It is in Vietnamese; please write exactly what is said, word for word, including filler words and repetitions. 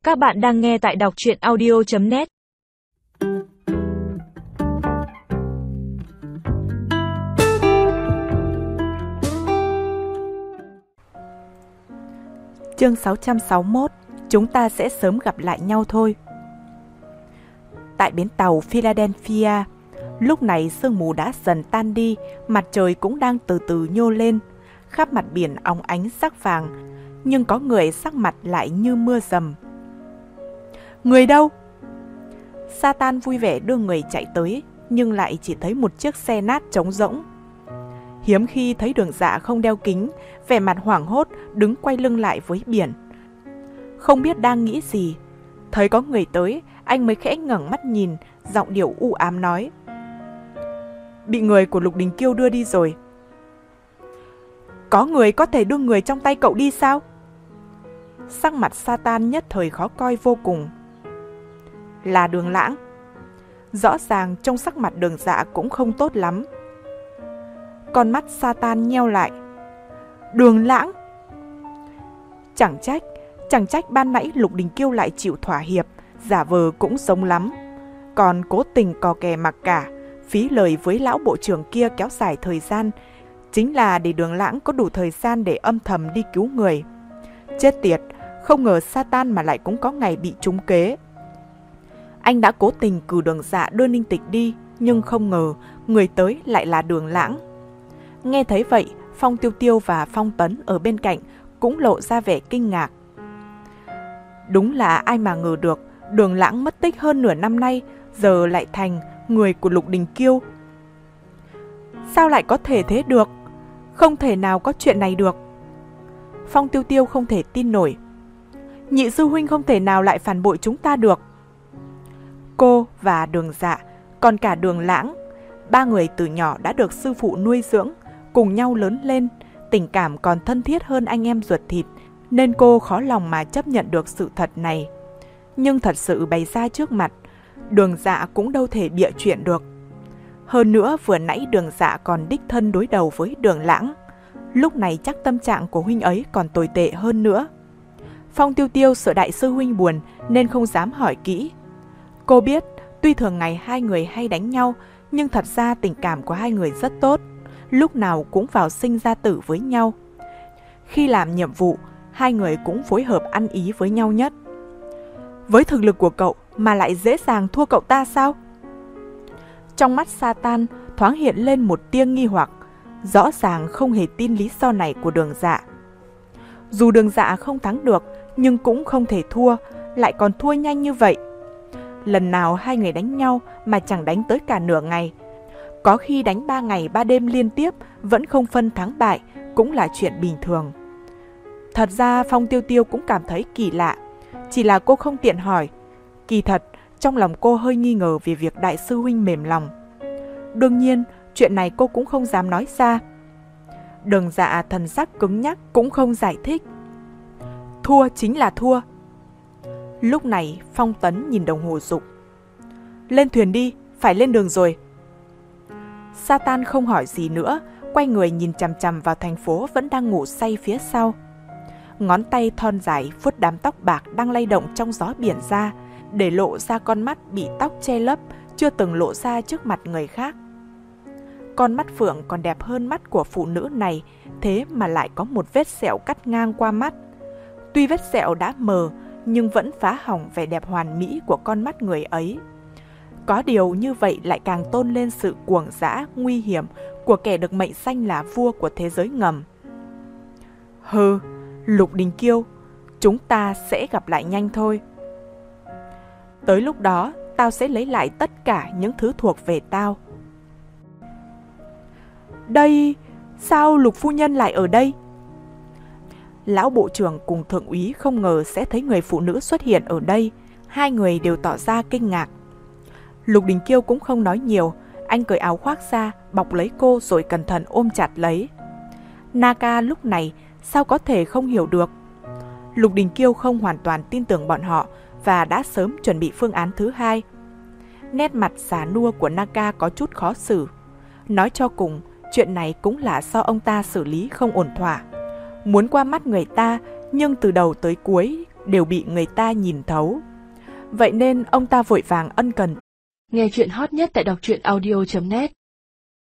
Các bạn đang nghe tại đọc truyện audio chấm net. Chương sáu trăm sáu mươi mốt. Chúng ta sẽ sớm gặp lại nhau thôi. Tại bến tàu Philadelphia, lúc này sương mù đã dần tan đi, mặt trời cũng đang từ từ nhô lên. Khắp mặt biển óng ánh sắc vàng, nhưng có người sắc mặt lại như mưa dầm. Người đâu? Satan vui vẻ đưa người chạy tới, nhưng lại chỉ thấy một chiếc xe nát trống rỗng. Hiếm khi thấy Đường Dạ không đeo kính, vẻ mặt hoảng hốt đứng quay lưng lại với biển. Không biết đang nghĩ gì. Thấy có người tới, anh mới khẽ ngẩng mắt nhìn, giọng điệu u ám nói: Bị người của Lục Đình Kiêu đưa đi rồi. Có người có thể đưa người trong tay cậu đi sao? Sắc mặt Satan nhất thời khó coi vô cùng. Là Đường Lãng. Rõ ràng trong sắc mặt Đường Dạ cũng không tốt lắm. Con mắt Satan nheo lại. Đường Lãng. Chẳng trách, chẳng trách ban nãy Lục Đình Kiêu lại chịu thỏa hiệp, giả vờ cũng giống lắm. Còn cố tình cò kè mặc cả, phí lời với lão bộ trưởng kia kéo dài thời gian, chính là để Đường Lãng có đủ thời gian để âm thầm đi cứu người. Chết tiệt, không ngờ Satan mà lại cũng có ngày bị trúng kế. Anh đã cố tình cử Đường Dạ đưa Ninh Tịch đi, nhưng không ngờ người tới lại là Đường Lãng. Nghe thấy vậy, Phong Tiêu Tiêu và Phong Tấn ở bên cạnh cũng lộ ra vẻ kinh ngạc. Đúng là ai mà ngờ được, Đường Lãng mất tích hơn nửa năm nay, giờ lại thành người của Lục Đình Kiêu. Sao lại có thể thế được? Không thể nào có chuyện này được. Phong Tiêu Tiêu không thể tin nổi. Nhị sư huynh không thể nào lại phản bội chúng ta được. Cô và Đường Dạ, còn cả Đường Lãng, ba người từ nhỏ đã được sư phụ nuôi dưỡng, cùng nhau lớn lên, tình cảm còn thân thiết hơn anh em ruột thịt, nên cô khó lòng mà chấp nhận được sự thật này. Nhưng thật sự bày ra trước mặt, Đường Dạ cũng đâu thể bịa chuyện được. Hơn nữa vừa nãy Đường Dạ còn đích thân đối đầu với Đường Lãng, lúc này chắc tâm trạng của huynh ấy còn tồi tệ hơn nữa. Phong Tiêu Tiêu sợ đại sư huynh buồn nên không dám hỏi kỹ. Cô biết tuy thường ngày hai người hay đánh nhau, nhưng thật ra tình cảm của hai người rất tốt, lúc nào cũng vào sinh ra tử với nhau. Khi làm nhiệm vụ, hai người cũng phối hợp ăn ý với nhau nhất. Với thực lực của cậu mà lại dễ dàng thua cậu ta sao? Trong mắt Satan thoáng hiện lên một tia nghi hoặc, rõ ràng không hề tin lý do này của Đường Dạ. Dù Đường Dạ không thắng được, nhưng cũng không thể thua, lại còn thua nhanh như vậy. Lần nào hai người đánh nhau mà chẳng đánh tới cả nửa ngày. Có khi đánh ba ngày ba đêm liên tiếp vẫn không phân thắng bại, cũng là chuyện bình thường. Thật ra Phong Tiêu Tiêu cũng cảm thấy kỳ lạ, chỉ là cô không tiện hỏi. Kỳ thật, trong lòng cô hơi nghi ngờ về việc đại sư huynh mềm lòng. Đương nhiên, chuyện này cô cũng không dám nói ra. Đường Dạ thần sắc cứng nhắc cũng không giải thích. Thua chính là thua. Lúc này Phong Tấn nhìn đồng hồ dục. Lên thuyền đi, phải lên đường rồi. Satan không hỏi gì nữa, quay người nhìn chằm chằm vào thành phố vẫn đang ngủ say phía sau. Ngón tay thon dài vuốt đám tóc bạc đang lay động trong gió biển ra, để lộ ra con mắt bị tóc che lấp, chưa từng lộ ra trước mặt người khác. Con mắt phượng còn đẹp hơn mắt của phụ nữ này, thế mà lại có một vết sẹo cắt ngang qua mắt. Tuy vết sẹo đã mờ, nhưng vẫn phá hỏng vẻ đẹp hoàn mỹ của con mắt người ấy. Có điều như vậy lại càng tôn lên sự cuồng dã, nguy hiểm của kẻ được mệnh danh là vua của thế giới ngầm. Hừ, Lục Đình Kiêu, chúng ta sẽ gặp lại nhanh thôi. Tới lúc đó, tao sẽ lấy lại tất cả những thứ thuộc về tao. Đây, sao Lục phu nhân lại ở đây? Lão bộ trưởng cùng thượng úy không ngờ sẽ thấy người phụ nữ xuất hiện ở đây. Hai người đều tỏ ra kinh ngạc. Lục Đình Kiêu cũng không nói nhiều, anh cởi áo khoác ra, bọc lấy cô rồi cẩn thận ôm chặt lấy. Naka lúc này sao có thể không hiểu được. Lục Đình Kiêu không hoàn toàn tin tưởng bọn họ và đã sớm chuẩn bị phương án thứ hai. Nét mặt già nua của Naka có chút khó xử. Nói cho cùng, chuyện này cũng là do ông ta xử lý không ổn thỏa. Muốn qua mắt người ta, nhưng từ đầu tới cuối đều bị người ta nhìn thấu. Vậy nên ông ta vội vàng ân cần. Nghe chuyện hot nhất tại đọc truyện audio chấm net